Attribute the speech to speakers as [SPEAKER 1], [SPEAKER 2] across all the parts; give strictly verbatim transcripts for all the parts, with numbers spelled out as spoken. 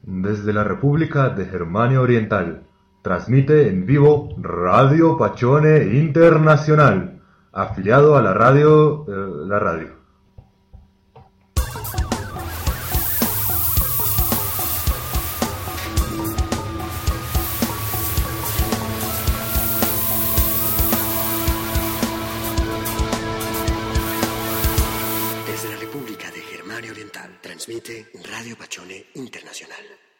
[SPEAKER 1] desde la República de Germania Oriental. Transmite en vivo Radio Pachone Internacional, afiliado a la radio... Eh, la radio.
[SPEAKER 2] Transmite Radio Pachone Internacional.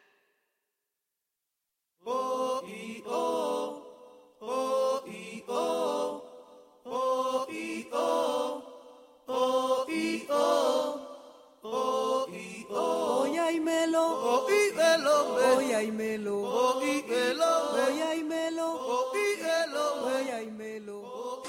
[SPEAKER 3] Oh, y, oh, oh, y, oh, oh, y, oh, oh, y, oh, oh, y, oh.
[SPEAKER 4] Oye, ay, melo,
[SPEAKER 3] oh, y, velo,
[SPEAKER 4] oye, ay, melo,
[SPEAKER 3] oh, y, velo,
[SPEAKER 4] oye, ay, melo,
[SPEAKER 3] oh, y, velo,
[SPEAKER 4] oye, ay, melo.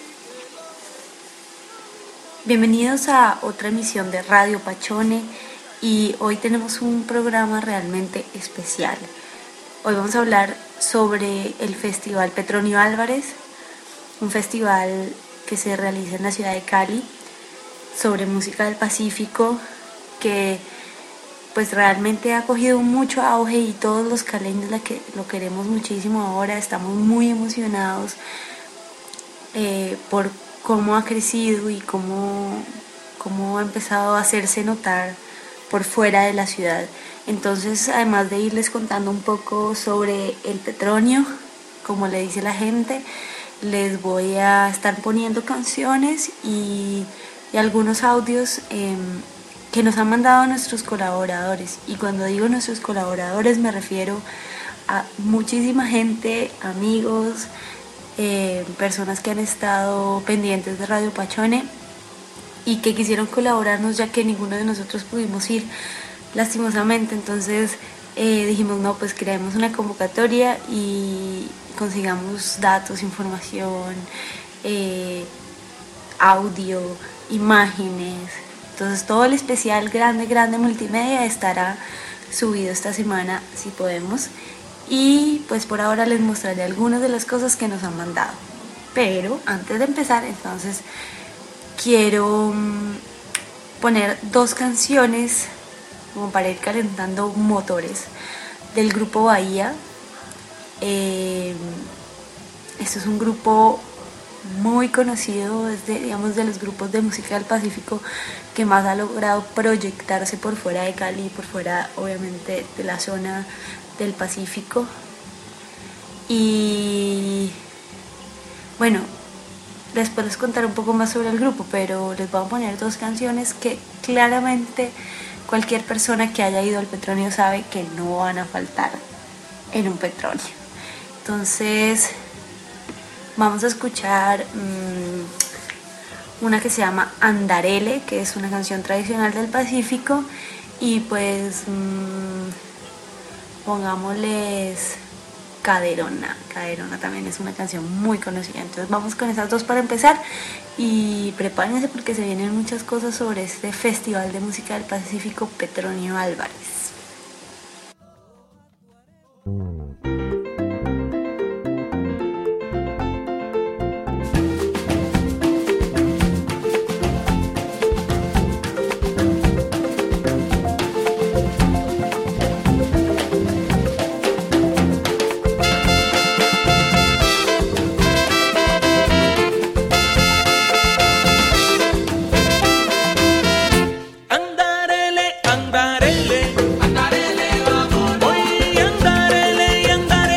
[SPEAKER 5] Bienvenidos a otra emisión de Radio Pachone. Y hoy tenemos un programa realmente especial. Hoy vamos a hablar sobre el Festival Petronio Álvarez, un festival que se realiza en la ciudad de Cali, sobre música del Pacífico, que pues realmente ha cogido mucho auge y todos los caleños la que, lo queremos muchísimo ahora. Estamos muy emocionados eh, por cómo ha crecido y cómo, cómo ha empezado a hacerse notar por fuera de la ciudad. Entonces, además de irles contando un poco sobre el Petronio, como le dice la gente, les voy a estar poniendo canciones y, y algunos audios eh, que nos han mandado nuestros colaboradores. Y cuando digo nuestros colaboradores me refiero a muchísima gente, amigos, eh, personas que han estado pendientes de Radio Pachone y que quisieron colaborarnos, ya que ninguno de nosotros pudimos ir lastimosamente. Entonces eh, dijimos, no, pues creemos una convocatoria y consigamos datos, información, eh, audio, imágenes. Entonces todo el especial grande, grande multimedia estará subido esta semana si podemos. Y pues por ahora les mostraré algunas de las cosas que nos han mandado. Pero antes de empezar, entonces quiero poner dos canciones como para ir calentando motores del grupo Bahía. Eh, esto es un grupo muy conocido, es de, digamos, de los grupos de música del Pacífico que más ha logrado proyectarse por fuera de Cali, por fuera obviamente de la zona del Pacífico. Y bueno, después les contaré un poco más sobre el grupo, pero les voy a poner dos canciones que claramente cualquier persona que haya ido al Petronio sabe que no van a faltar en un Petronio. Entonces vamos a escuchar mmm, una que se llama Andarele, que es una canción tradicional del Pacífico, y pues mmm, pongámosles Caderona. Caderona también es una canción muy conocida. Entonces vamos con esas dos para empezar y prepárense porque se vienen muchas cosas sobre este Festival de Música del Pacífico Petronio Álvarez.
[SPEAKER 3] Andarele, andarele, andarele, vamos. Voy andarele y andarele.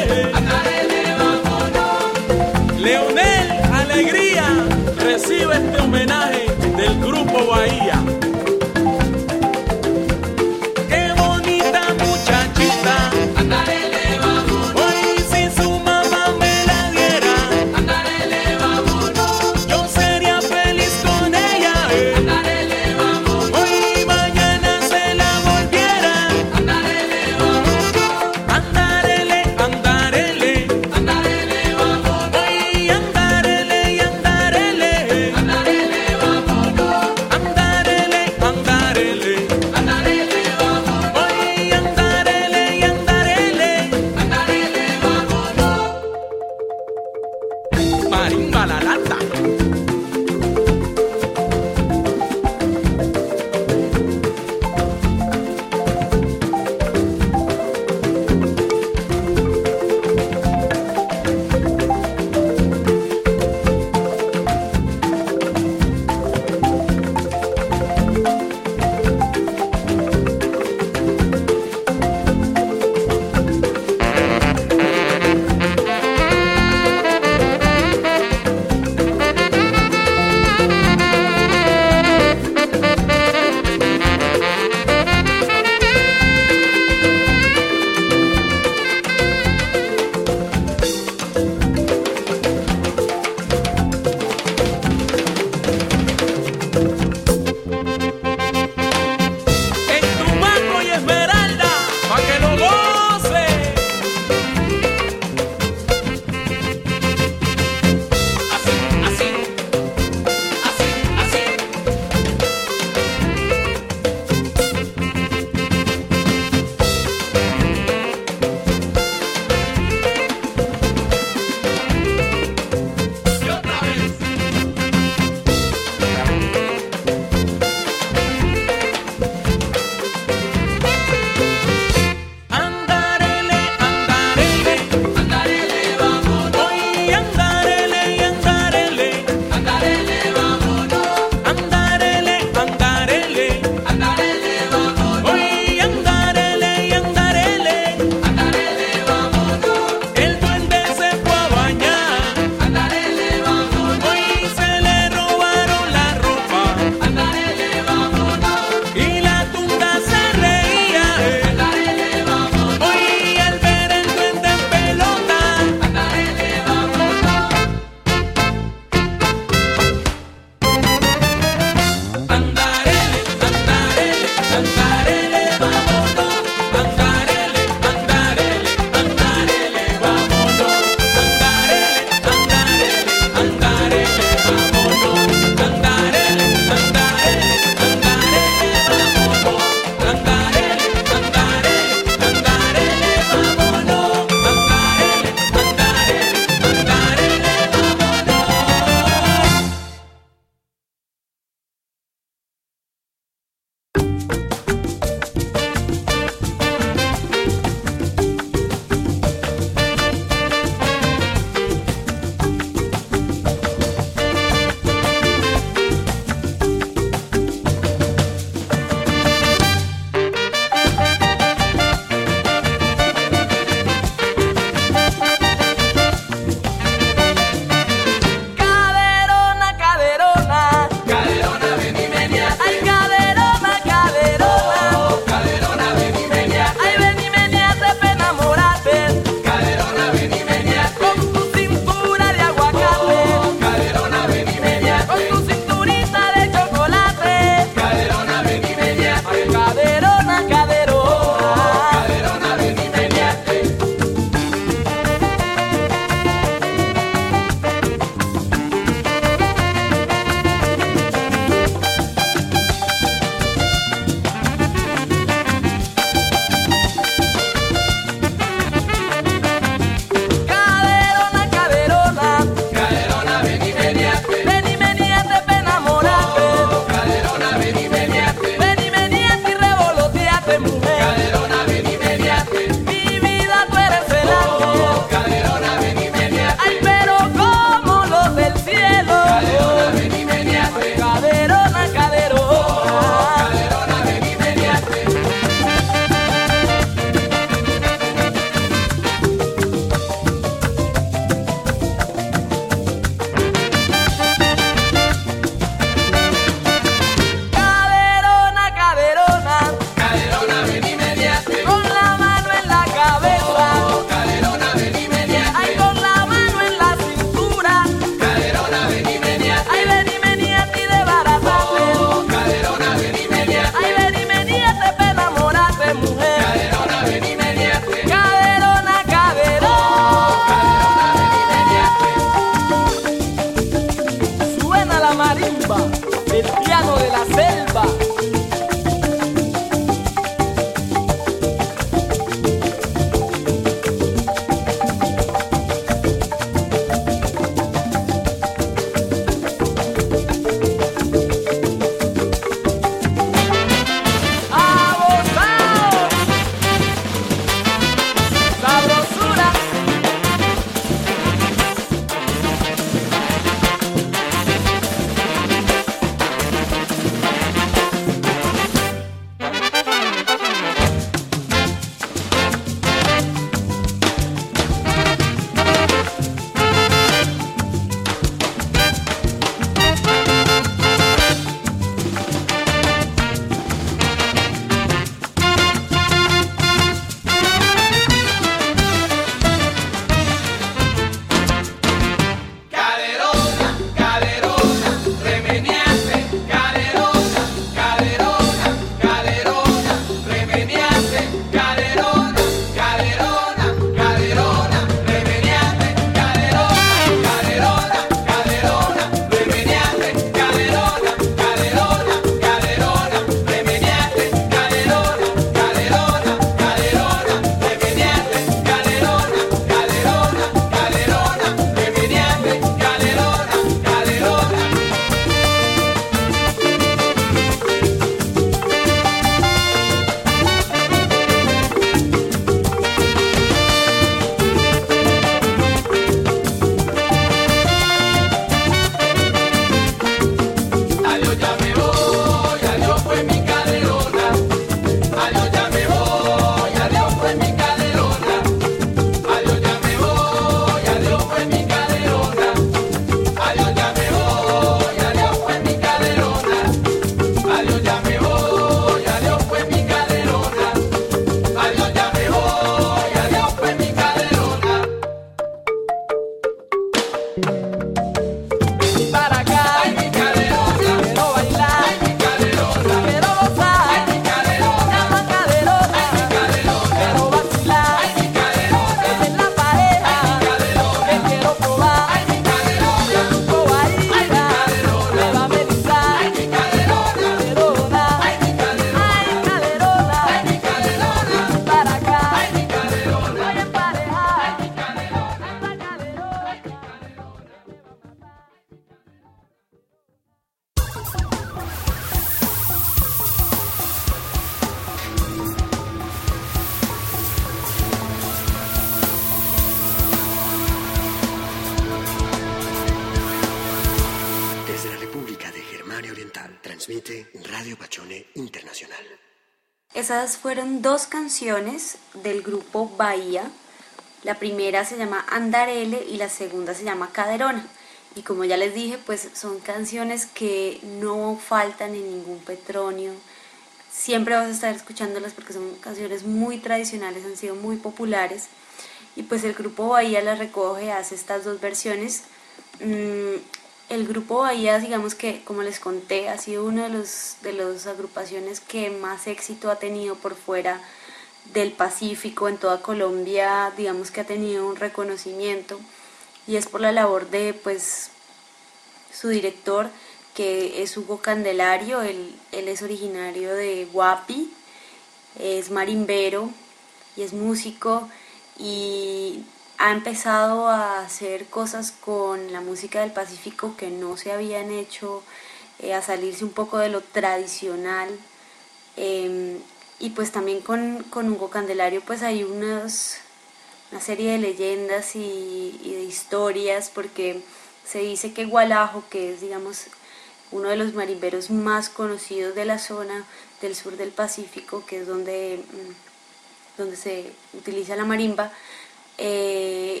[SPEAKER 2] Transmite Radio Pachone Internacional.
[SPEAKER 5] Esas fueron dos canciones del grupo Bahía. La primera se llama Andarele y la segunda se llama Caderona. Y como ya les dije, pues son canciones que no faltan en ningún Petronio. Siempre vas a estar escuchándolas porque son canciones muy tradicionales, han sido muy populares. Y pues el grupo Bahía las recoge, hace estas dos versiones. El grupo Bahía, digamos que, como les conté, ha sido una de los de las agrupaciones que más éxito ha tenido por fuera del Pacífico. En toda Colombia, digamos que ha tenido un reconocimiento, y es por la labor de pues su director, que es Hugo Candelario. Él, él es originario de Guapi, es marimbero y es músico, y ha empezado a hacer cosas con la música del Pacífico que no se habían hecho, eh, a salirse un poco de lo tradicional. Eh, y pues también con, con Hugo Candelario pues hay unos, una serie de leyendas y, y de historias, porque se dice que Gualajo, que es digamos uno de los marimberos más conocidos de la zona del sur del Pacífico, que es donde, donde se utiliza la marimba, eh,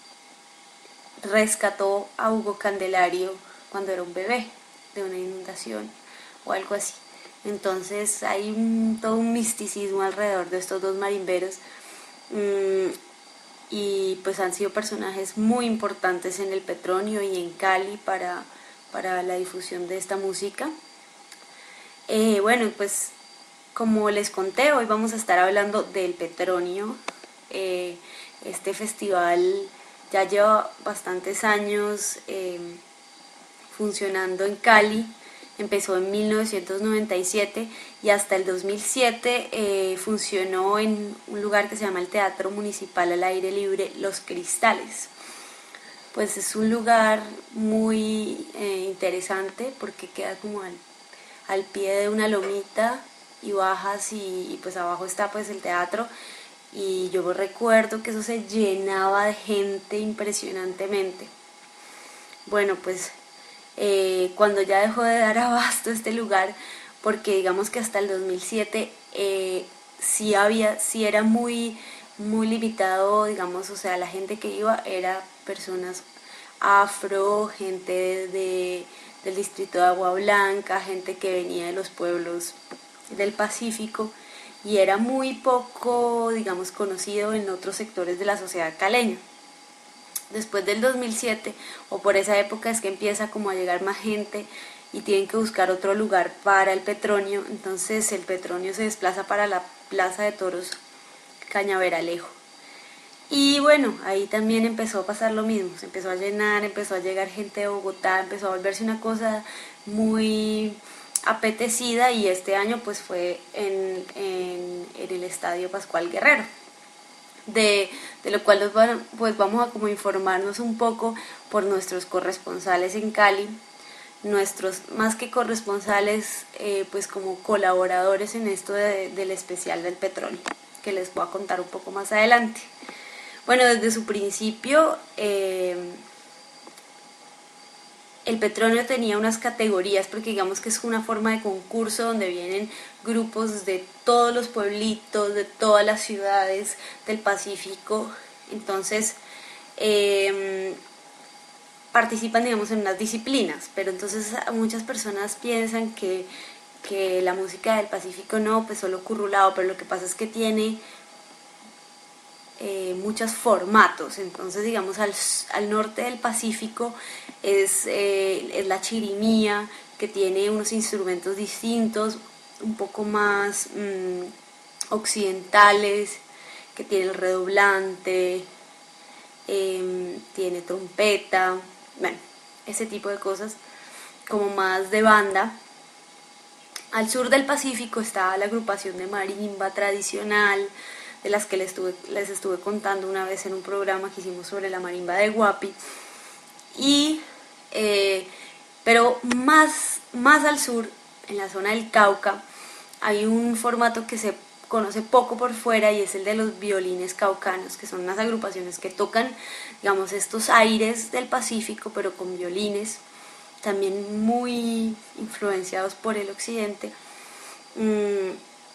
[SPEAKER 5] rescató a Hugo Candelario cuando era un bebé de una inundación o algo así. Entonces hay un, todo un misticismo alrededor de estos dos marimberos, mmm, y pues han sido personajes muy importantes en el Petronio y en Cali para, para la difusión de esta música. Eh, bueno, pues como les conté, hoy vamos a estar hablando del Petronio. Eh, este festival ya lleva bastantes años eh, funcionando en Cali. Empezó en mil novecientos noventa y siete y hasta el dos mil siete eh, funcionó en un lugar que se llama el Teatro Municipal al Aire Libre Los Cristales. Pues es un lugar muy eh, interesante porque queda como al, al pie de una lomita y bajas y, y pues abajo está pues el teatro, y yo recuerdo que eso se llenaba de gente impresionantemente. Bueno, pues Eh, cuando ya dejó de dar abasto este lugar, porque digamos que hasta el dos mil siete eh, sí había, sí era muy, muy limitado, digamos, o sea, la gente que iba era personas afro, gente de, de, del distrito de Agua Blanca, gente que venía de los pueblos del Pacífico, y era muy poco, digamos, conocido en otros sectores de la sociedad caleña. Después del dos mil siete, o por esa época, es que empieza como a llegar más gente y tienen que buscar otro lugar para el Petronio. Entonces el Petronio se desplaza para la Plaza de Toros Cañaveralejo. Y bueno, ahí también empezó a pasar lo mismo, se empezó a llenar, empezó a llegar gente de Bogotá, empezó a volverse una cosa muy apetecida, y este año pues fue en, en, en el Estadio Pascual Guerrero. De, de lo cual nos van, pues vamos a como informarnos un poco por nuestros corresponsales en Cali, nuestros más que corresponsales, eh, pues como colaboradores en esto de, del especial del Petronio, que les voy a contar un poco más adelante. Bueno, desde su principio eh, el Petronio tenía unas categorías, porque digamos que es una forma de concurso donde vienen grupos de todos los pueblitos, de todas las ciudades del Pacífico. Entonces eh, participan, digamos, en unas disciplinas, pero entonces muchas personas piensan que, que la música del Pacífico no, pues solo currulao, pero lo que pasa es que tiene Eh, muchos formatos. Entonces digamos al, al norte del Pacífico es, eh, es la chirimía, que tiene unos instrumentos distintos, un poco más mmm, occidentales, que tiene el redoblante, eh, tiene trompeta, bueno, ese tipo de cosas como más de banda. Al sur del Pacífico está la agrupación de marimba tradicional, de las que les estuve, les estuve contando una vez en un programa que hicimos sobre la marimba de Guapi. Y, eh, pero más, más al sur, en la zona del Cauca, hay un formato que se conoce poco por fuera, y es el de los violines caucanos, que son unas agrupaciones que tocan, digamos, estos aires del Pacífico, pero con violines. también muy influenciados por el occidente. Mm,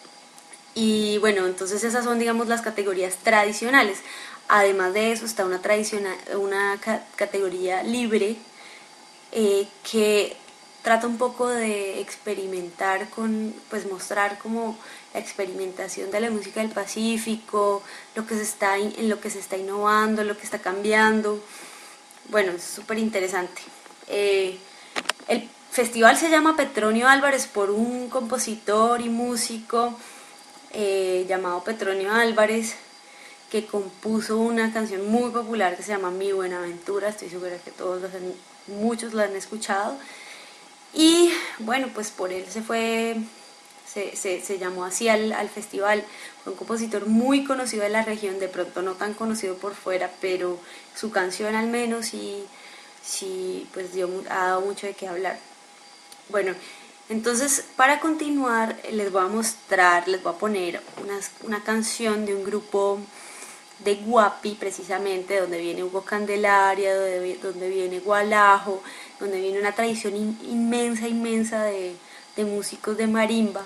[SPEAKER 5] y bueno, entonces esas son, digamos, las categorías tradicionales. Además de eso está una, tradicional, una ca- categoría libre eh, que trata un poco de experimentar con, pues mostrar como la experimentación de la música del Pacífico, lo que se está, en lo que se está innovando, lo que está cambiando. Bueno, es súper interesante. Eh, el festival se llama Petronio Álvarez por un compositor y músico eh, llamado Petronio Álvarez, que compuso una canción muy popular que se llama Mi Buenaventura. Estoy segura que todos los han, muchos la han escuchado. Y bueno, pues por él se fue, se, se, se llamó así al, al festival. Fue un compositor muy conocido de la región, de pronto no tan conocido por fuera, pero su canción al menos sí, sí pues dio, ha dado mucho de qué hablar. Bueno, entonces para continuar les voy a mostrar, les voy a poner una, una canción de un grupo de Guapi, precisamente, donde viene Hugo Candelaria, donde, donde viene Gualajo, donde viene una tradición in, inmensa, inmensa de, de músicos de marimba,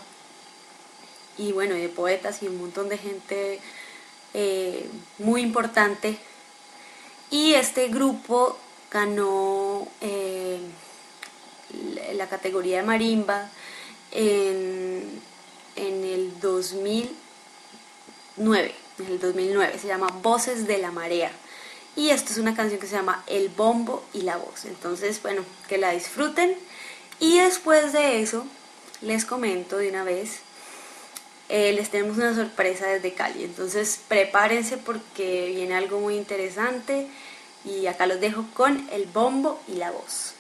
[SPEAKER 5] y bueno, de poetas y un montón de gente eh, muy importante. Y este grupo ganó eh, la categoría de marimba en, en el dos mil nueve. En el dos mil nueve, se llama Voces de la Marea, y esto es una canción que se llama El Bombo y la Voz. Entonces, bueno, que la disfruten. Y después de eso les comento de una vez, eh, les tenemos una sorpresa desde Cali, entonces prepárense porque viene algo muy interesante, y acá los dejo con El Bombo y la Voz.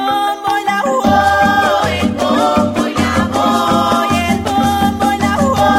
[SPEAKER 3] Oh,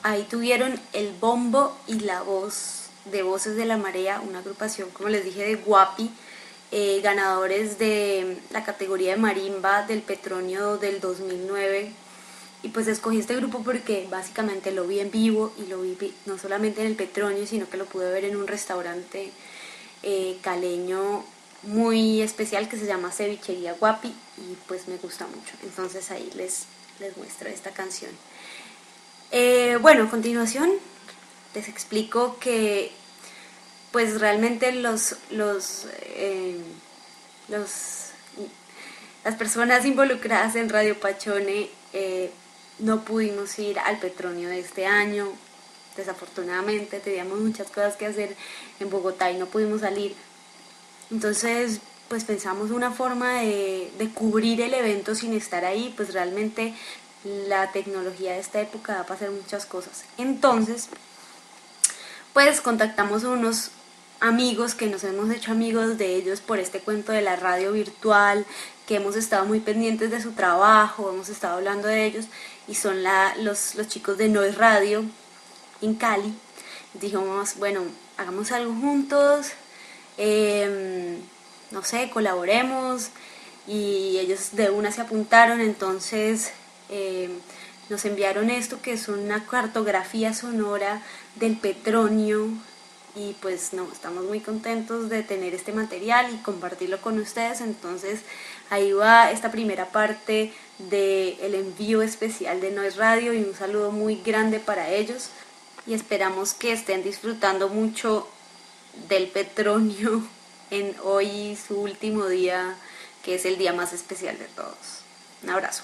[SPEAKER 5] ahí tuvieron el bombo y la voz de Voces de la Marea, una agrupación, como les dije, de Guapi, eh, ganadores de la categoría de marimba del Petronio del dos mil nueve. Y pues escogí este grupo porque básicamente lo vi en vivo y lo vi no solamente en el Petronio, sino que lo pude ver en un restaurante eh, caleño muy especial que se llama Cevichería Guapi, y pues me gusta mucho. Entonces ahí les, les muestro esta canción. Eh, bueno, a continuación les explico que pues realmente los, los, eh, los las personas involucradas en Radio Pachone eh, no pudimos ir al Petronio de este año, desafortunadamente teníamos muchas cosas que hacer en Bogotá y no pudimos salir. Entonces pues pensamos una forma de, de cubrir el evento sin estar ahí. Pues realmente la tecnología de esta época da para hacer muchas cosas. Entonces pues contactamos a unos amigos que nos hemos hecho amigos de ellos por este cuento de la radio virtual, que hemos estado muy pendientes de su trabajo, hemos estado hablando de ellos, y son la, los, los chicos de Noise Radio en Cali. Dijimos, bueno, hagamos algo juntos, eh, no sé, colaboremos, y ellos de una se apuntaron. Entonces eh, nos enviaron esto, que es una cartografía sonora del Petronio, y pues no, estamos muy contentos de tener este material y compartirlo con ustedes. Entonces ahí va esta primera parte del envío especial de Noise Radio, y un saludo muy grande para ellos, y esperamos que estén disfrutando mucho del Petronio en hoy, su último día, que es el día más especial de todos. Un abrazo.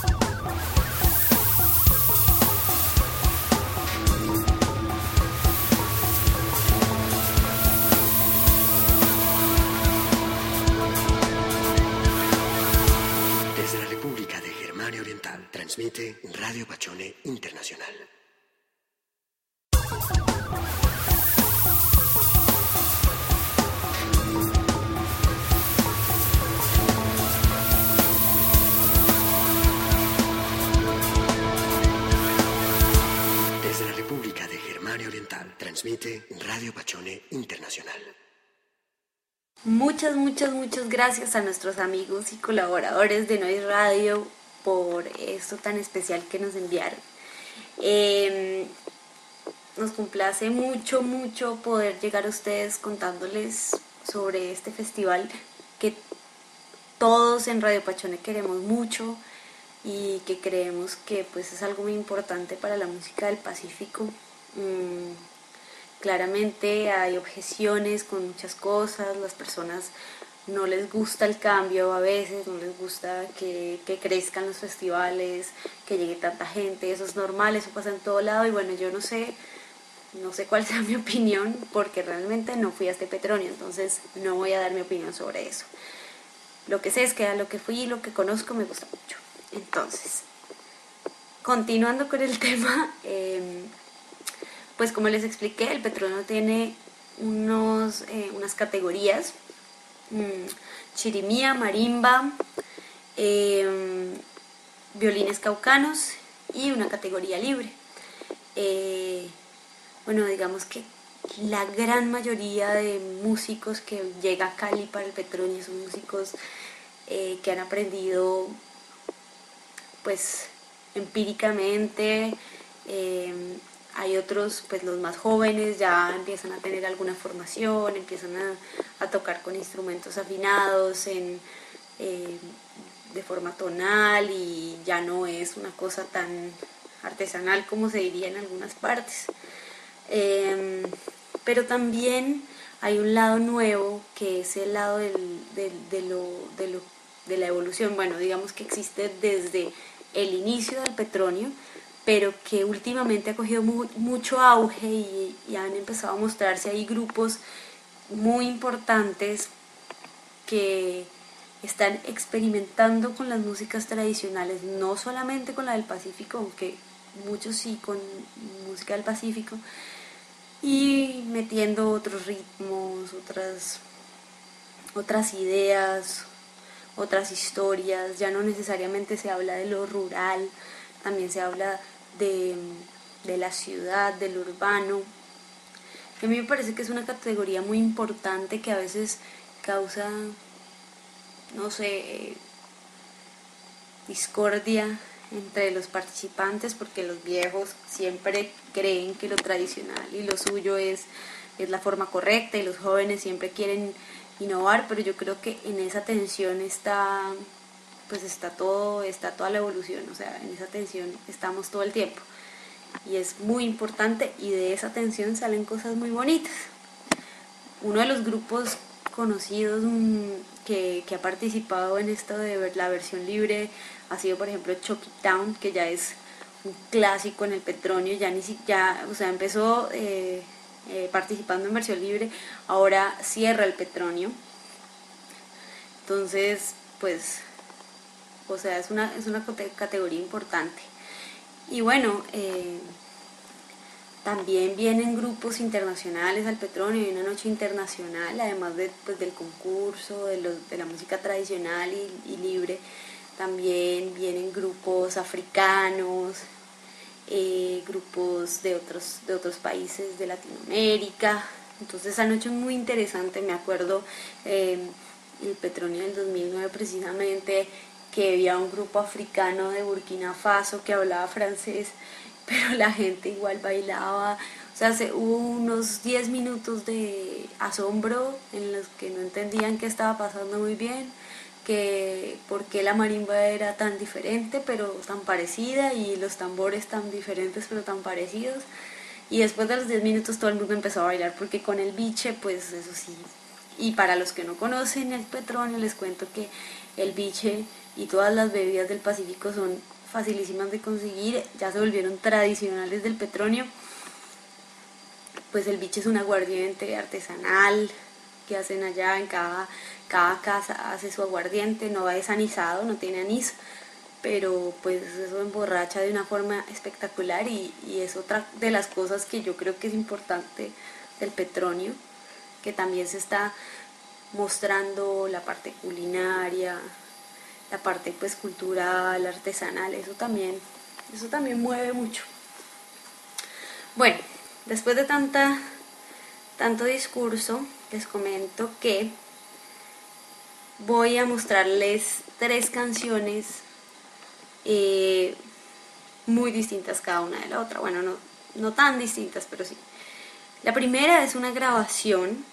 [SPEAKER 2] Desde la República de Germania Oriental, transmite Radio Pachone Internacional. Desde la República de Germania Oriental, transmite Radio Pachone Internacional.
[SPEAKER 5] Muchas, muchas, muchas gracias a nuestros amigos y colaboradores de Noise Radio por esto tan especial que nos enviaron. Eh, nos complace mucho, mucho poder llegar a ustedes contándoles sobre este festival que todos en Radio Pachone queremos mucho, y que creemos que pues es algo muy importante para la música del Pacífico. Mm, claramente hay objeciones con muchas cosas, las personas no les gusta el cambio a veces, no les gusta que, que crezcan los festivales, que llegue tanta gente, eso es normal, eso pasa en todo lado. Y bueno, yo no sé, no sé cuál sea mi opinión, porque realmente no fui a este Petronio, entonces no voy a dar mi opinión sobre eso. Lo que sé es que a lo que fui y lo que conozco me gusta mucho. Entonces, continuando con el tema, eh, pues como les expliqué, el Petronio tiene unos, eh, unas categorías: mmm, chirimía, marimba, eh, violines caucanos y una categoría libre. Eh, bueno, digamos que la gran mayoría de músicos que llega a Cali para el Petronio son músicos eh, que han aprendido pues empíricamente. eh, hay otros, pues los más jóvenes ya empiezan a tener alguna formación, empiezan a, a tocar con instrumentos afinados en, eh, de forma tonal, y ya no es una cosa tan artesanal como se diría en algunas partes. Eh, pero también hay un lado nuevo, que es el lado del, del, de, lo, de, lo, de la evolución. Bueno, digamos que existe desde el inicio del Petronio, pero que últimamente ha cogido mu- mucho auge y, y han empezado a mostrarse ahí grupos muy importantes que están experimentando con las músicas tradicionales, no solamente con la del Pacífico, aunque muchos sí con música del Pacífico, y metiendo otros ritmos, otras, otras ideas, otras historias. Ya no necesariamente se habla de lo rural, también se habla de, de la ciudad, del urbano. A mí me parece que es una categoría muy importante que a veces causa, no sé, discordia entre los participantes, porque los viejos siempre creen que lo tradicional y lo suyo es, es la forma correcta, y los jóvenes siempre quieren innovar, pero yo creo que en esa tensión está, pues está todo, está toda la evolución, o sea, en esa tensión estamos todo el tiempo, y es muy importante, y de esa tensión salen cosas muy bonitas. Uno de los grupos conocidos mmm, que, que ha participado en esto de la versión libre ha sido, por ejemplo, Chuck It Down, que ya es un clásico en el Petronio, ya ni siquiera, o sea, empezó eh, eh, participando en versión libre, ahora cierra el Petronio. Entonces, pues, o sea, es una, es una categoría importante. Y bueno, eh, también vienen grupos internacionales al Petronio, hay una noche internacional, además de, pues, del concurso, de, los, de la música tradicional y, y libre. También vienen grupos africanos, eh, grupos de otros, de otros países de Latinoamérica. Entonces esa noche es muy interesante. Me acuerdo eh, el Petronio del dos mil nueve precisamente, que había un grupo africano de Burkina Faso que hablaba francés, pero la gente igual bailaba. O sea, se, hubo unos diez minutos de asombro en los que no entendían qué estaba pasando muy bien, que por qué la marimba era tan diferente pero tan parecida, y los tambores tan diferentes pero tan parecidos. Y después de los diez minutos todo el mundo empezó a bailar, porque con el biche, pues eso sí. Y para los que no conocen el Petronio, les cuento que el biche y todas las bebidas del Pacífico son facilísimas de conseguir, ya se volvieron tradicionales del Petronio. Pues el biche es un aguardiente artesanal que hacen allá, en cada, cada casa hace su aguardiente, no es anisado, no tiene anís, pero pues eso emborracha de una forma espectacular, y, y es otra de las cosas que yo creo que es importante del Petronio, que también se está mostrando la parte culinaria, la parte pues cultural, artesanal, eso también, eso también mueve mucho. Bueno, después de tanta, tanto discurso, les comento que voy a mostrarles tres canciones eh, muy distintas cada una de la otra. Bueno, no, no tan distintas, pero sí. La primera es una grabación,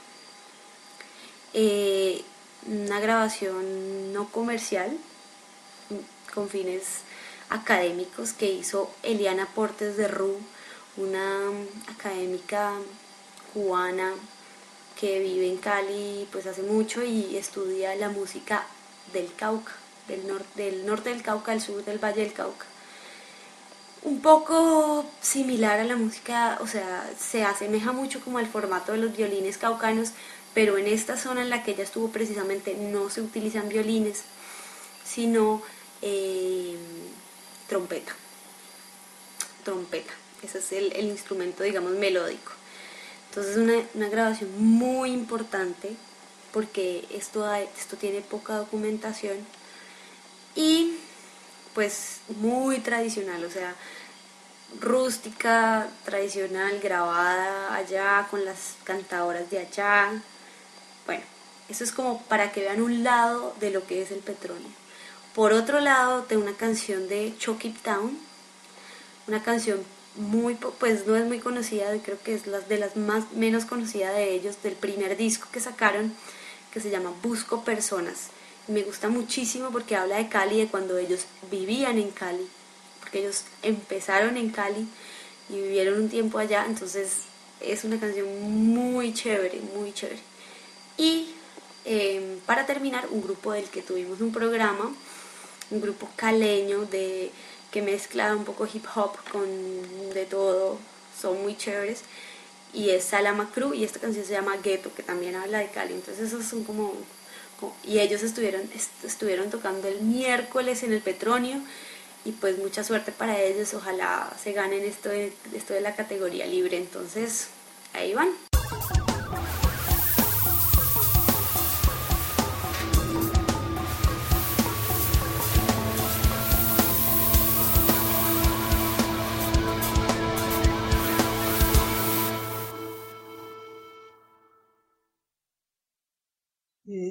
[SPEAKER 5] eh, una grabación no comercial, con fines académicos, que hizo Eliana Portes de Rú, una académica cubana que vive en Cali pues hace mucho y estudia la música del Cauca, del, nor- del norte del Cauca, al sur del Valle del Cauca. Un poco similar a la música, o sea, se asemeja mucho como al formato de los violines caucanos, pero en esta zona en la que ella estuvo precisamente no se utilizan violines, sino eh, trompeta. Trompeta, ese es el, el instrumento, digamos, melódico. Entonces es una, una grabación muy importante, porque esto, esto tiene poca documentación y pues muy tradicional, o sea, rústica, tradicional, grabada allá con las cantadoras de allá. Bueno, eso es como para que vean un lado de lo que es el Petronio. Por otro lado, tengo una canción de Chuck It Down, una canción muy, pues no es muy conocida, creo que es de las más menos conocidas de ellos, del primer disco que sacaron, que se llama Busco Personas. Me gusta muchísimo porque habla de Cali, de cuando ellos vivían en Cali, porque ellos empezaron en Cali y vivieron un tiempo allá. Entonces es una canción muy chévere, muy chévere. Y eh, para terminar, un grupo del que tuvimos un programa, un grupo caleño de que mezcla un poco hip hop con de todo, son muy chéveres, y es Salama Crew, y esta canción se llama Ghetto, que también habla de Cali. Entonces esos son como, como y ellos estuvieron, est- estuvieron tocando el miércoles en el Petronio, y pues mucha suerte para ellos, ojalá se ganen esto de, esto de la categoría libre. Entonces ahí van.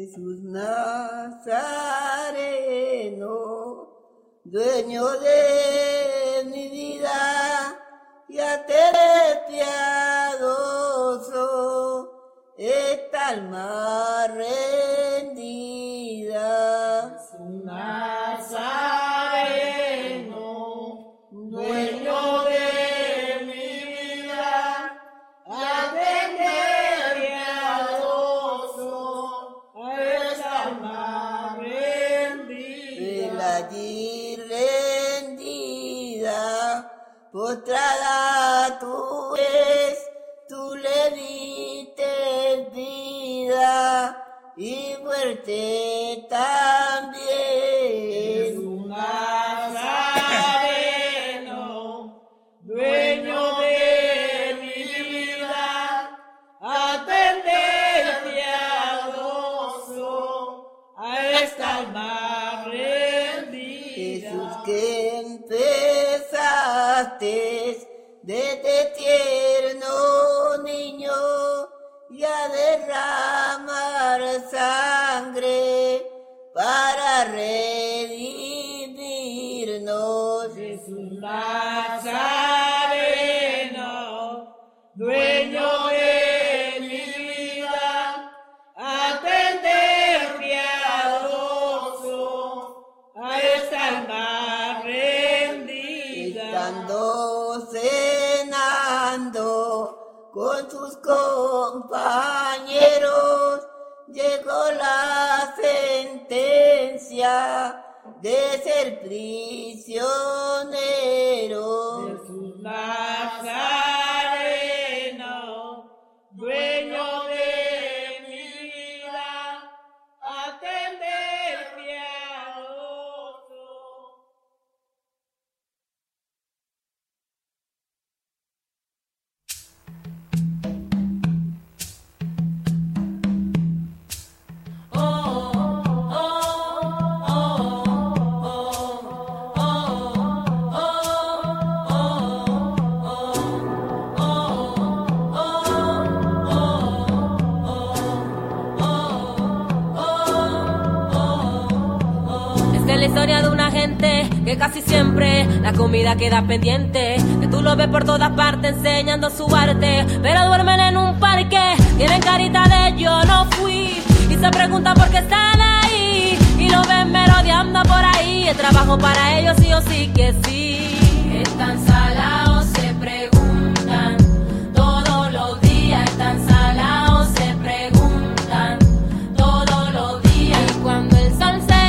[SPEAKER 3] Jesús Nazareno, dueño de mi vida, ya te piadoso, esta alma rendida.
[SPEAKER 6] Jesús Nazareno, dueño de mi vida, atende piadoso a esta alma rendida.
[SPEAKER 3] El allí rendida, postrada tú es, tú le diste vida y fuerte también.
[SPEAKER 6] Jesús Nazareno, dueño de mi vida, atender piadoso a esta alma rendida.
[SPEAKER 3] Jesús, que empezaste desde tierno niño y a derramar sangre para redimirnos.
[SPEAKER 6] Jesús Nazareno, dueño de mi vida, atender piadoso a esta alma rendida.
[SPEAKER 3] Estando cenando con sus compañeros, llegó la sentencia de ser prisionero.
[SPEAKER 6] Jesús Nazareno, dueño de mi vida, atender piadoso.
[SPEAKER 7] La historia de una gente que casi siempre la comida queda pendiente, que tú lo ves por todas partes enseñando su arte, pero duermen en un parque, tienen carita de yo no fui, y se preguntan por qué están ahí, y lo ven merodeando por ahí, el trabajo para ellos sí o sí que sí. Están salados, se preguntan, todos los días están salados, se preguntan, todos los días, y cuando el sol se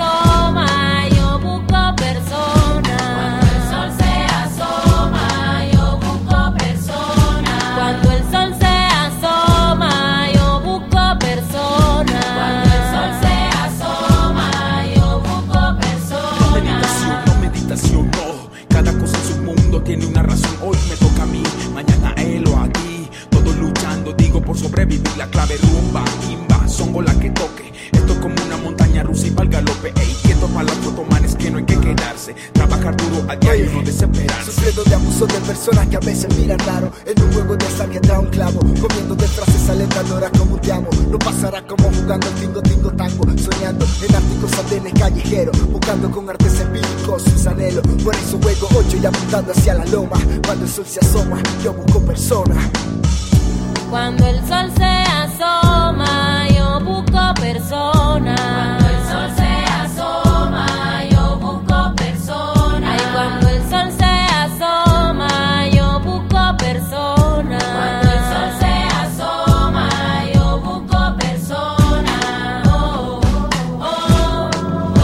[SPEAKER 8] tiene una razón, hoy me toca a mí, mañana él o aquí, todos luchando, digo por sobrevivir, la clave rumba, imba, songo la que toque, esto es como una montaña rusa y pa'l galope, ey, quieto pa' los fotomanes que no hay que quedarse, trabajar duro a diario y no desesperarse.
[SPEAKER 9] Sufriendo de abuso de personas que a veces miran raro, en un juego de azar que trae un clavo, comiendo de frases alentadoras como un te amo, no pasará como jugando el tingo tingo tango, soñando en árticos andenes callejeros, buscando con artes empíricos sus anhelos, por eso juego ocho y apuntando hacia la loma, cuando el sol se asoma, yo busco personas.
[SPEAKER 7] Cuando el sol se asoma, yo busco personas. Cuando el sol se asoma, yo busco personas. Ay, cuando el sol se asoma, yo busco personas. Cuando el sol se asoma, yo busco personas. Oh, oh, oh,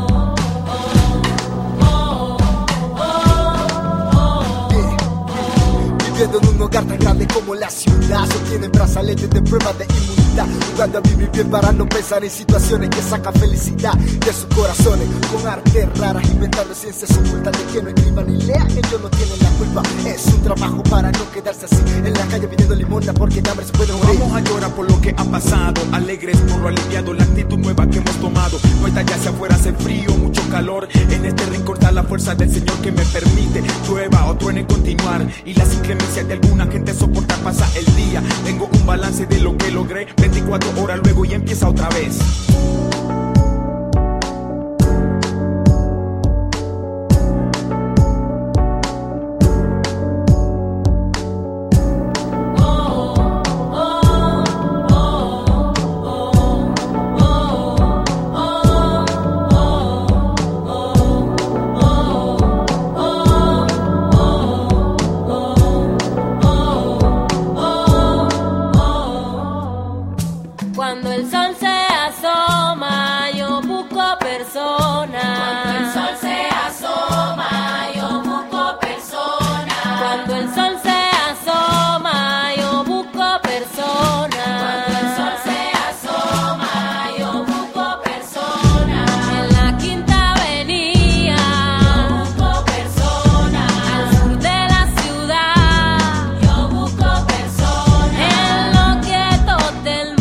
[SPEAKER 7] oh, oh, oh, oh.
[SPEAKER 9] Viviendo en un hogar tan grande como la ciudad, sostienen brazaletes de prueba de inmunidad, jugando a vivir bien para no pensar en situaciones que sacan felicidad de sus corazones, con artes raras, inventando ciencias ocultas de que no escriban ni lean, ellos no tienen la culpa, es un trabajo para no quedarse así en la calle pidiendo limosna porque de hambre se puede morir.
[SPEAKER 8] Vamos a llorar por lo que ha pasado, alegres por lo aliviado, la actitud nueva que hemos tomado. No está ya hacia afuera, hace frío, mucho calor. En este rincón está la fuerza del Señor que me permite llueva o truene continuar. Y las inclemencias de alguna gente soportar pasa el día. Tengo un balance de lo que logré, veinticuatro horas luego y empieza otra vez.
[SPEAKER 7] Cuando el sol se asoma, yo busco personas. Cuando el sol se asoma, yo busco personas. Cuando el sol se asoma, yo busco personas. Cuando el sol se asoma, yo busco personas. En la Quinta Avenida, yo busco personas. Al sur de la ciudad, yo busco personas. En los guetos del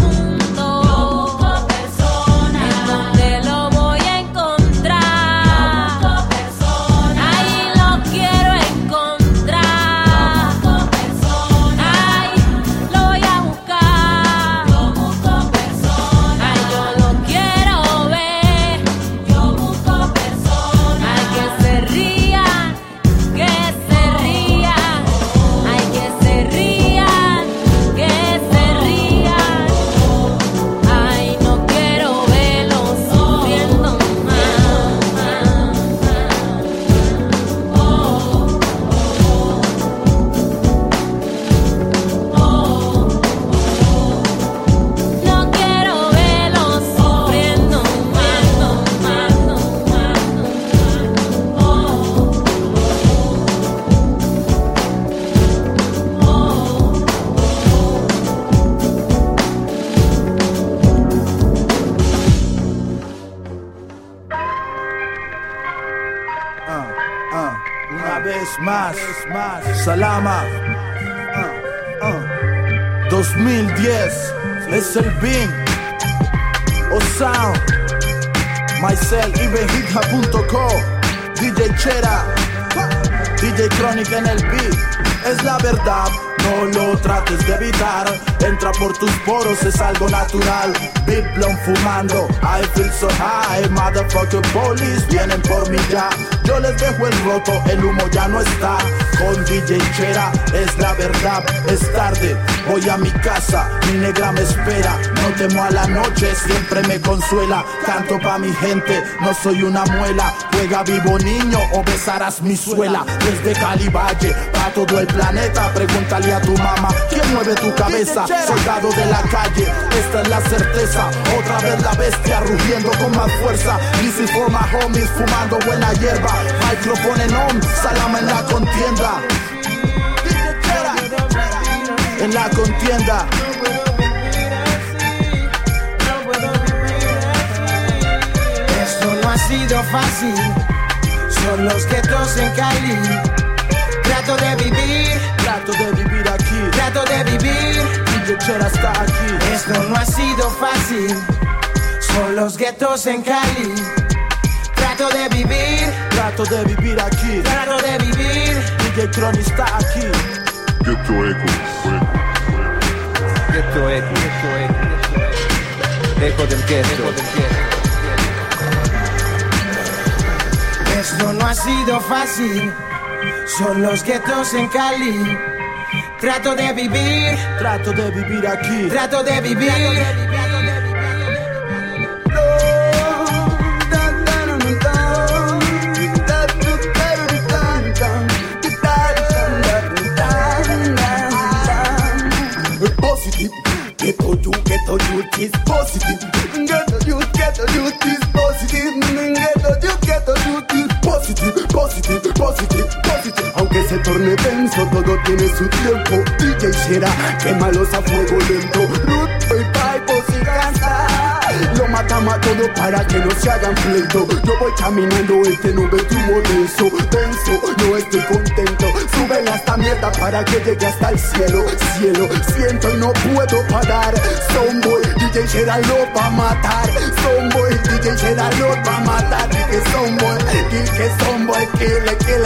[SPEAKER 10] más, más, Salama, uh, uh. dos mil diez, es el Bing, O Sound, Myself y Benjita punto co, D J Chera, D J Chronic en el beat, es la verdad. No lo trates de evitar, entra por tus poros, es algo natural. Big Blonde fumando, I feel so high. Motherfucker police, vienen por mí ya. Yo les dejo el roto, el humo ya no está. Con D J Chera, es la verdad, es tarde. Voy a mi casa, mi negra me espera. No temo a la noche, siempre me consuela. Canto pa' mi gente, no soy una muela. Juega vivo niño o besarás mi suela. Desde Cali Valle, pa' todo el planeta, pregúntale a tu mamá, ¿quién mueve tu cabeza? Soldado de la calle, esta es la certeza. Otra vez la bestia rugiendo con más fuerza. Easy for my homies, fumando buena hierba. Microphone en on, Salama en la contienda. En la contienda.
[SPEAKER 11] Esto no ha sido fácil, son los guetos en Cali. Trato de vivir,
[SPEAKER 10] trato de vivir aquí,
[SPEAKER 11] trato de vivir.
[SPEAKER 10] D J Chera está aquí.
[SPEAKER 11] Esto no ha sido fácil, son los guetos en Cali. Trato de vivir,
[SPEAKER 10] trato de vivir aquí,
[SPEAKER 11] trato de vivir.
[SPEAKER 10] D J Chronic está aquí.
[SPEAKER 12] Ghetto Echo,
[SPEAKER 13] Ghetto Echo, Echo del ghetto.
[SPEAKER 11] Esto no ha sido fácil, son los guetos en Cali. Trato de vivir,
[SPEAKER 10] trato de vivir aquí,
[SPEAKER 11] trato de vivir.
[SPEAKER 9] Positive, ghetto you, ghetto youth is positive. Ghetto youth, ghetto youth is positive. Ghetto youth, ghetto youth is positive, positive, positive, positive. Aunque se torne denso, todo tiene su tiempo. D J Chera, quémalos a fuego lento. Root y Pipe si canta. Lo matamos a todo para que no se hagan pleito. Yo voy caminando, este no ve tu humo denso, denso. No estoy contento, suben hasta esta mierda para que llegue hasta el cielo. Cielo, siento y no puedo parar. Zomboy, D J Gerald lo va a matar. Zomboy, D J Gerald lo va a matar. Que Zomboy, que Zomboy, kille, kille.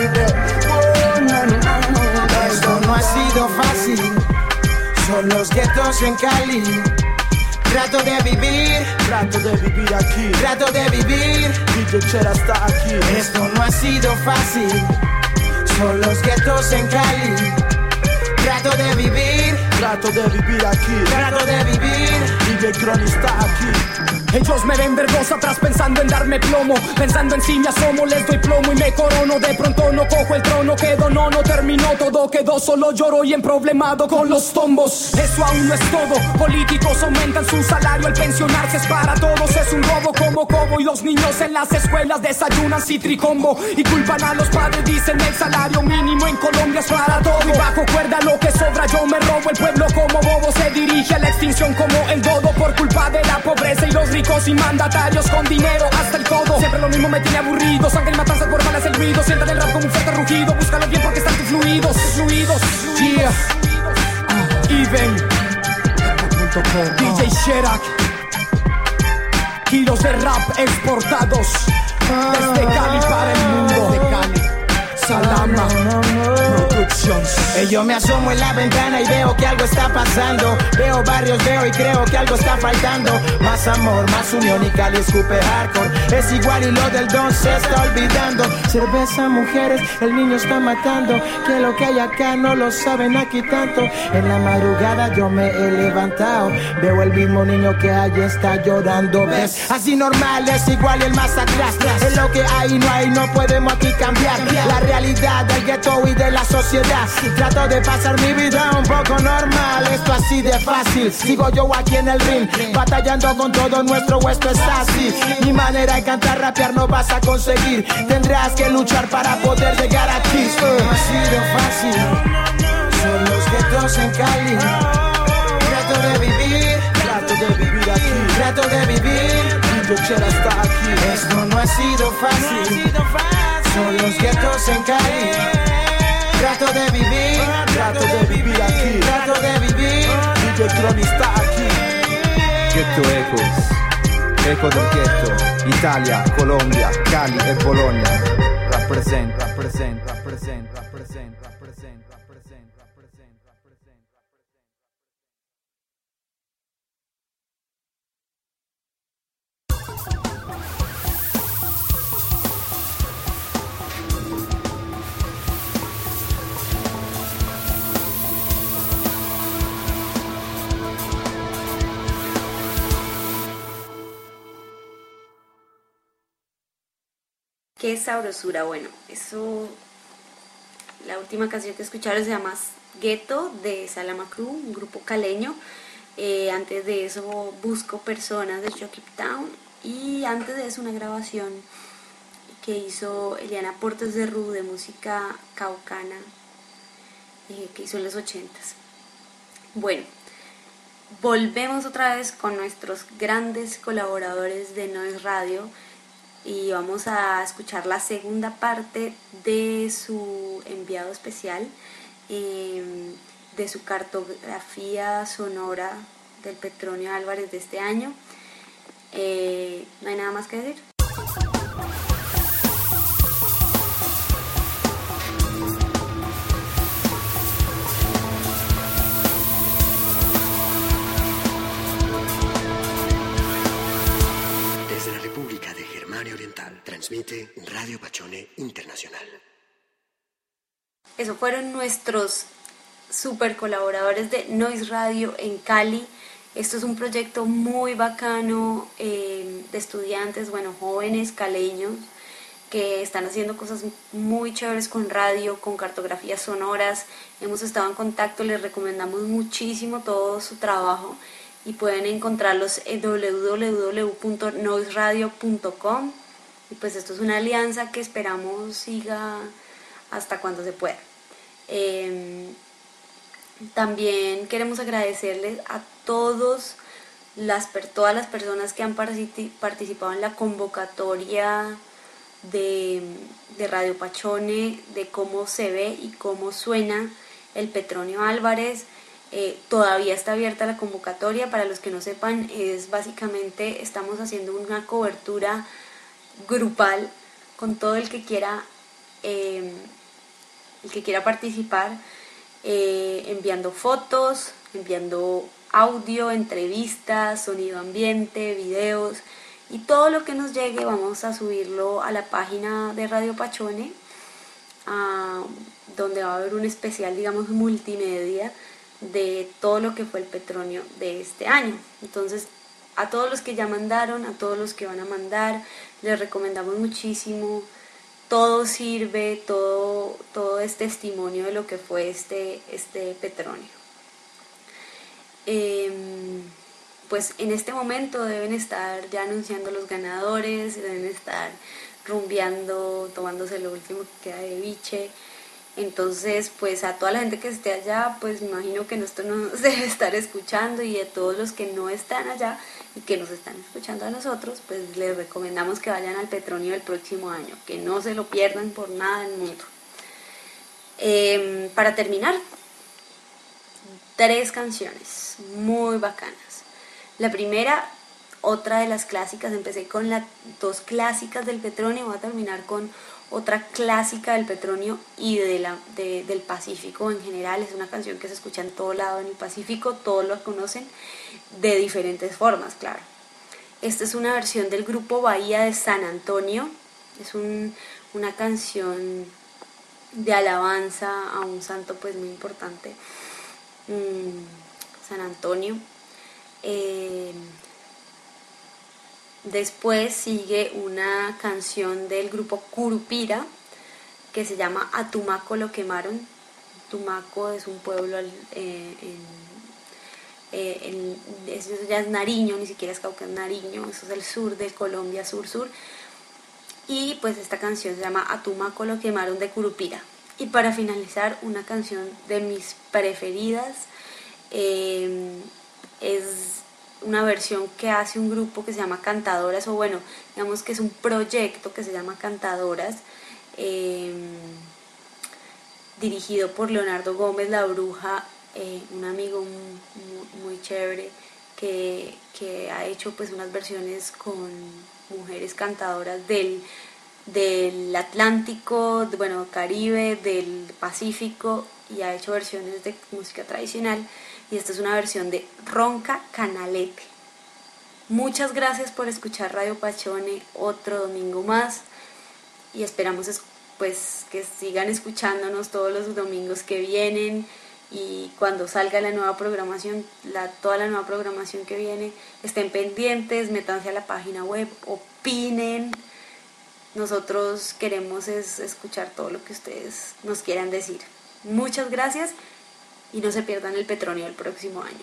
[SPEAKER 11] Esto no ha sido fácil, son los guetos en Cali. Trato de vivir,
[SPEAKER 10] trato de vivir aquí,
[SPEAKER 11] trato de vivir.
[SPEAKER 10] D J Chera está aquí.
[SPEAKER 11] Esto no ha sido fácil, son los guetos en Cali. Trato de vivir,
[SPEAKER 10] trato de vivir aquí,
[SPEAKER 11] trato de vivir.
[SPEAKER 10] D J Cron está aquí.
[SPEAKER 12] Ellos me ven vergüenza atrás pensando en darme plomo, pensando en si me asomo, les doy plomo y me corono. De pronto no cojo el trono, quedo, no, no terminó, todo quedó, solo lloro y emproblemado con los tombos. Eso aún no es todo, políticos aumentan su salario, el pensionarse es para todos, es un robo como cobo. Y los niños en las escuelas desayunan citricombo y culpan a los padres, dicen el salario mínimo en Colombia es para todo. Y bajo cuerda lo que sobra yo me robo, el pueblo como bobo se dirige a la extinción como el dodo por culpa de la pobreza y los ricos y mandatarios con dinero hasta el codo. Siempre lo mismo me tiene aburrido, sangre y matanzas por balas el ruido. Sientan el rap como un fuerte rugido, búscalo bien porque están tus fluidos, tus fluidos. Yeah, uh, Even D J Sherak, kilos de rap exportados desde Cali para el mundo. Desde Cali, Salama Productions.
[SPEAKER 11] Eh, yo me asomo en la ventana y veo que algo está pasando. Veo barrios, veo y creo que algo está faltando. Más amor, más unión y Cali escupe hardcore. Es igual y lo del don se está olvidando. Cerveza, mujeres, el niño está matando. Que lo que hay acá no lo saben aquí tanto. En la madrugada yo me he levantado. Veo el mismo niño que allí está llorando. ¿Ves? Así normal, es igual y el más atrás. Es lo que hay, no hay, no podemos aquí cambiar la realidad del gueto y de la sociedad. Trato de pasar mi vida un poco normal, esto así de fácil. Sigo yo aquí en el ring, batallando con todo nuestro hueso, es así. Mi manera de cantar, rapear no vas a conseguir. Tendrás que luchar para poder llegar aquí. Esto no ha sido fácil, son los guetos en Cali. Trato de vivir,
[SPEAKER 10] trato de vivir aquí,
[SPEAKER 11] trato de vivir.
[SPEAKER 10] D J Chera está aquí.
[SPEAKER 11] Esto no ha sido fácil, son los guetos en Cali. Trato de vivir,
[SPEAKER 10] trato de vivir aquí,
[SPEAKER 11] trato de vivir.
[SPEAKER 10] D J Cron está aquí.
[SPEAKER 13] Ghetto Echoes, eco del ghetto, Italia, Colombia, Cali e Bologna. Represent, represent, represent, represent, represent, represent, represent, represent.
[SPEAKER 5] Qué sabrosura. Bueno, eso, la última canción que escucharon se llama Ghetto de Salama Crew, un grupo caleño. Eh, antes de eso Busco Personas de Jockey Town, y antes de eso una grabación que hizo Eliana Portes de Ru de música caucana, eh, que hizo en los ochentas. Bueno, volvemos otra vez con nuestros grandes colaboradores de Noise Radio y vamos a escuchar la segunda parte de su enviado especial, eh, de su cartografía sonora del Petronio Álvarez de este año. Eh, no hay nada más que decir.
[SPEAKER 2] Desde la República de Germania Oriental, transmite Radio Pachone Internacional.
[SPEAKER 5] Eso fueron nuestros super colaboradores de Noise Radio en Cali. Esto es un proyecto muy bacano, eh, de estudiantes, bueno, jóvenes caleños que están haciendo cosas muy chéveres con radio, con cartografías sonoras. Hemos estado en contacto, les recomendamos muchísimo todo su trabajo y pueden encontrarlos en doble u doble u doble u punto noise radio punto com. Y pues esto es una alianza que esperamos siga hasta cuando se pueda. Eh, también queremos agradecerles a todos las, todas las personas que han participado en la convocatoria de, de Radio Pachone, de cómo se ve y cómo suena el Petronio Álvarez. Eh, todavía está abierta la convocatoria. Para los que no sepan, es básicamente estamos haciendo una cobertura grupal con todo el que quiera eh, el que quiera participar, eh, enviando fotos, enviando audio, entrevistas, sonido ambiente, videos y todo lo que nos llegue. Vamos a subirlo a la página de Radio Pachone, uh, donde va a haber un especial, digamos, multimedia de todo lo que fue el Petronio de este año. Entonces, a todos los que ya mandaron, a todos los que van a mandar, les recomendamos muchísimo. Todo sirve, todo, todo es testimonio de lo que fue este, este Petronio. Eh, pues en este momento deben estar ya anunciando los ganadores, deben estar rumbeando, tomándose lo último que queda de biche. Entonces, pues a toda la gente que esté allá, pues me imagino que esto nos debe estar escuchando, y a todos los que no están allá y que nos están escuchando a nosotros, pues les recomendamos que vayan al Petronio del próximo año, que no se lo pierdan por nada del mundo. Eh, para terminar, tres canciones muy bacanas. La primera, otra de las clásicas, empecé con las dos clásicas del Petronio, voy a terminar con otra clásica del Petronio y de la, de, del Pacífico en general. Es una canción que se escucha en todo lado en el Pacífico, todos lo conocen de diferentes formas, claro. Esta es una versión del grupo Bahía de San Antonio, es un, una canción de alabanza a un santo pues muy importante, mm, San Antonio. Eh, Después sigue una canción del grupo Curupira que se llama A Tumaco lo quemaron. Tumaco es un pueblo eh, en, eh, en, eso ya es Nariño, ni siquiera es Cauca, es Nariño, eso es el sur de Colombia, sur-sur. Y pues esta canción se llama A Tumaco lo quemaron de Curupira. Y para finalizar, una canción de mis preferidas, eh, es una versión que hace un grupo que se llama Cantadoras, o bueno, digamos que es un proyecto que se llama Cantadoras, eh, dirigido por Leonardo Gómez La Bruja, eh, un amigo muy, muy chévere que, que ha hecho pues unas versiones con mujeres cantadoras del, del Atlántico, bueno, Caribe, del Pacífico, y ha hecho versiones de música tradicional. Y esta es una versión de Ronca Canalete. Muchas gracias por escuchar Radio Pachone otro domingo más, y esperamos pues que sigan escuchándonos todos los domingos que vienen, y cuando salga la nueva programación, la, toda la nueva programación que viene, estén pendientes, métanse a la página web, opinen. Nosotros queremos es escuchar todo lo que ustedes nos quieran decir. Muchas gracias. Y no se pierdan el Petronio del próximo año.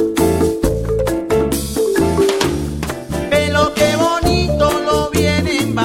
[SPEAKER 11] Ve lo que bonito lo vienen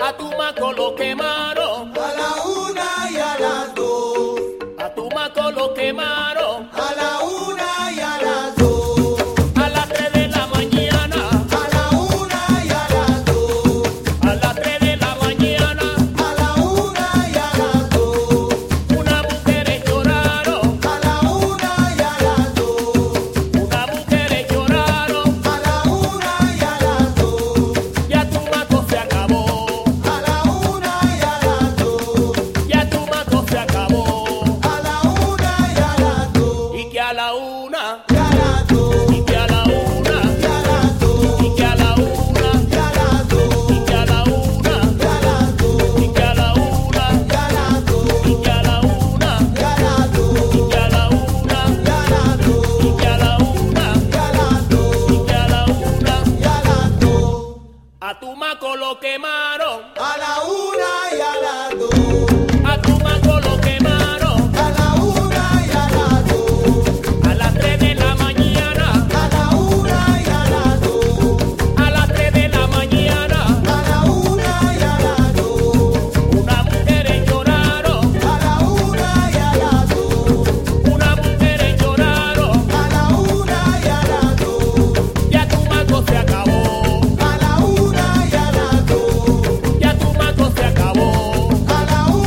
[SPEAKER 14] A Tumaco lo quemaron.
[SPEAKER 15] A la una y a las dos.
[SPEAKER 14] A Tumaco lo quemaron.
[SPEAKER 15] A la una y a las dos.
[SPEAKER 14] A las tres de la mañana.
[SPEAKER 15] A la una y a las dos.
[SPEAKER 14] A las tres de la mañana.
[SPEAKER 15] A la una y a las dos.
[SPEAKER 14] Unas mujeres lloraron.
[SPEAKER 15] A la una y a las dos.
[SPEAKER 14] Unas mujeres lloraron.
[SPEAKER 15] A la una y a las dos.
[SPEAKER 14] Ya Tumaco se acabó.
[SPEAKER 15] A la una y a las dos.
[SPEAKER 14] Ya Tumaco se acabó.
[SPEAKER 15] A la una y a las dos.
[SPEAKER 14] Y que a la una.
[SPEAKER 15] Y a las dos.
[SPEAKER 14] Y que a la una.
[SPEAKER 15] Y a las dos.
[SPEAKER 14] Y que a la una.
[SPEAKER 15] Y a las dos.
[SPEAKER 14] Y que a la una.
[SPEAKER 15] Y a las dos.
[SPEAKER 14] Y que a la una.
[SPEAKER 15] Y a las dos.
[SPEAKER 14] Y que a la una.
[SPEAKER 15] Y a las dos.
[SPEAKER 14] Y que a la una.
[SPEAKER 15] Y a las dos.
[SPEAKER 14] Y que a la una.
[SPEAKER 15] Y a las dos.
[SPEAKER 14] Y que a la una.
[SPEAKER 15] Y a las dos.
[SPEAKER 14] A Tumaco lo quemaron.
[SPEAKER 15] A la una y a las dos.
[SPEAKER 14] A Tumaco lo quemaron.
[SPEAKER 15] A la una y a las dos.
[SPEAKER 14] A las tres de la mañana.
[SPEAKER 15] A la una y a las dos.
[SPEAKER 14] A las tres de la mañana.
[SPEAKER 15] A la una y a las dos.
[SPEAKER 14] Unas mujeres lloraron.
[SPEAKER 15] A la una y a las dos.
[SPEAKER 14] Unas mujeres lloraron.
[SPEAKER 15] A la una y a las dos.
[SPEAKER 14] Ya Tumaco se acabó.
[SPEAKER 15] A la una y a las dos.
[SPEAKER 14] Ya Tumaco se acabó.
[SPEAKER 15] A la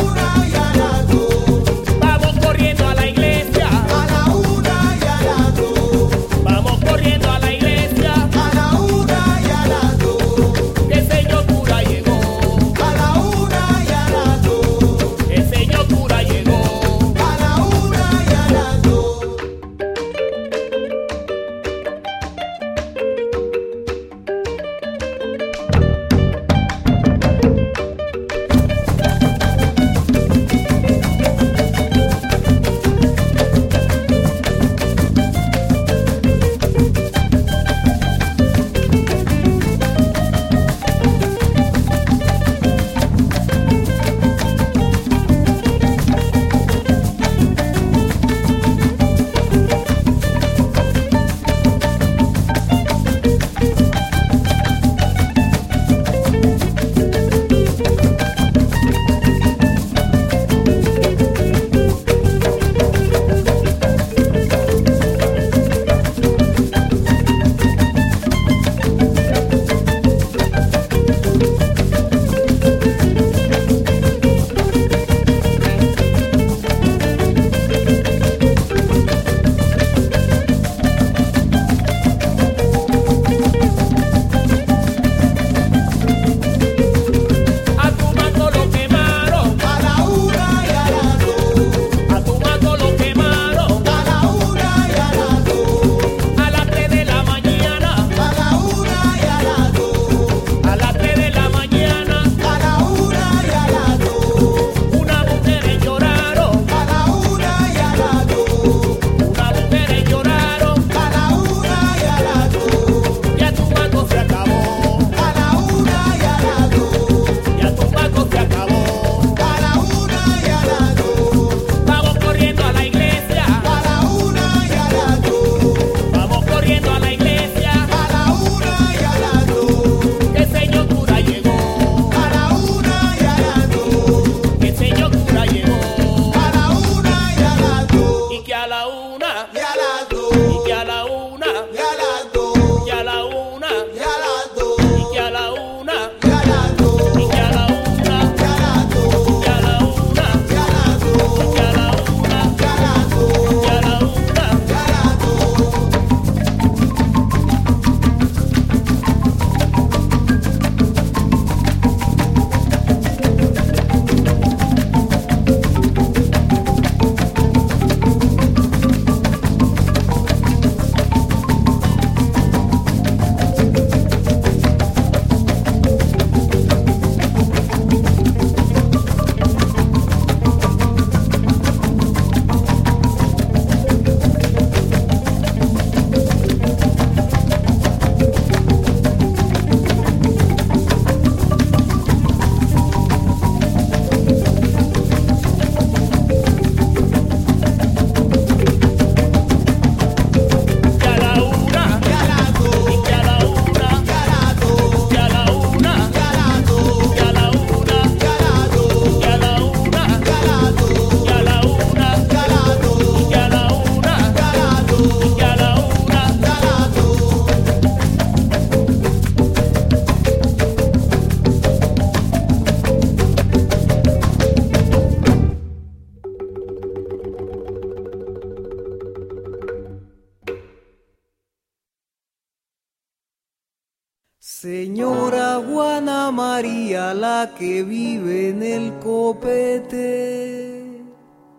[SPEAKER 4] María, la que vive en el copete.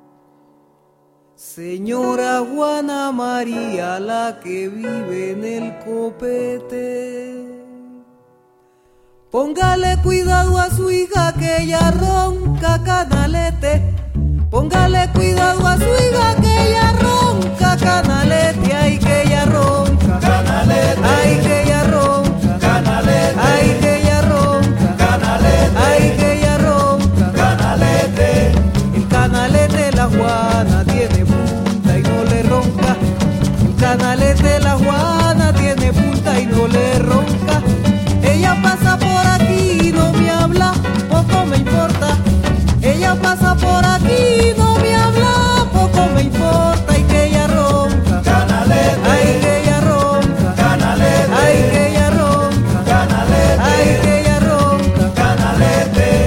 [SPEAKER 4] Señora Juana María, la que vive en el copete. Póngale cuidado a su hija que ella ronca, canalete. Póngale cuidado a su hija que ella ronca, canalete. Ay, que ella ronca, canalete. Ay, que ella ronca, canalete. Ay, que ella ronca, canalete. Ay, que ella ronca, canalete. El canalete la Juana tiene punta y no le ronca. El canalete la Juana tiene punta y no le ronca. Ella pasa por aquí y no me habla, poco me importa. Ella pasa por aquí y no me habla, poco me importa. Y que ella ronca, canalete. Ay, que ella ronca, canalete. Ay, que ella ronca, canalete. Ay, que ella ronca, canalete.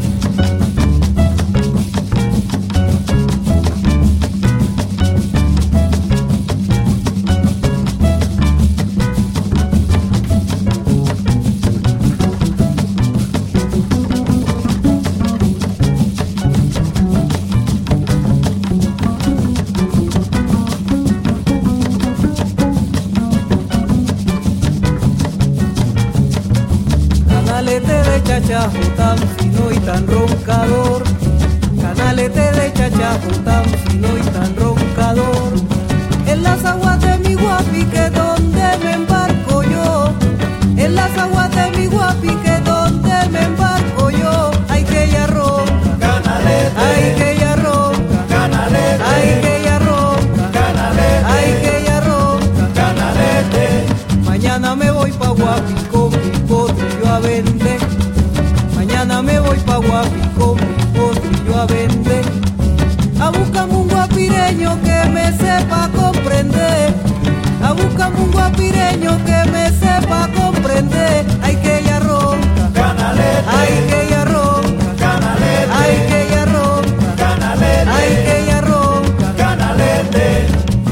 [SPEAKER 4] Canalete de chachajo tan fino y tan roncador. Canalete de chachajo tan fino y tan roncador. En las aguas de mi Guapique donde me embarco yo. En las aguas de mi Guapique donde me embarco yo. Ay, que ella ronca, canalete. Ay, que ella ronca, canalete. Ay, que ella ronca, canalete. Ay, que ella ronca, canalete. Mañana me voy pa' Guapi con mi potrillo a vender. Mañana me voy pa' Guapi con mi potrillo a vender. A buscar un guapireño que me sepa comprender. A buscar un guapireño que me sepa comprender. Ay, que ella ronca, canalete. Ay, que ella ronca, canalete. Ay, que ella ronca, canalete. Ay, que ella ronca, canalete.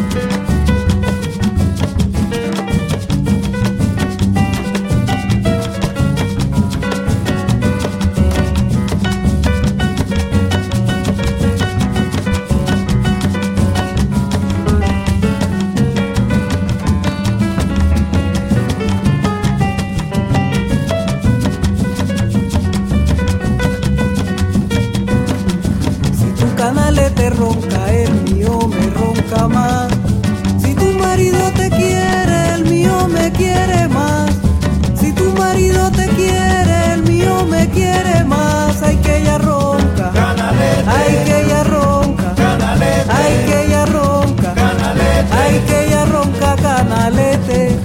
[SPEAKER 4] Canalete ronca, el mío me ronca más. Si tu marido te quiere, el mío me quiere más. Si tu marido te quiere, el mío me quiere más. Ay, que ella ronca, canalete. Ay, que ella ronca, canalete. Ay, que ella ronca, canalete. Ay, que ella ronca, canalete.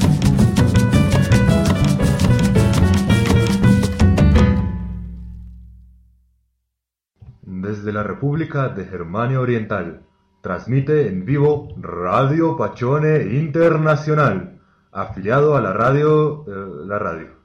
[SPEAKER 1] Desde la República de Germania Oriental, transmite en vivo Radio Pachone Internacional, afiliado a la radio, eh, la radio.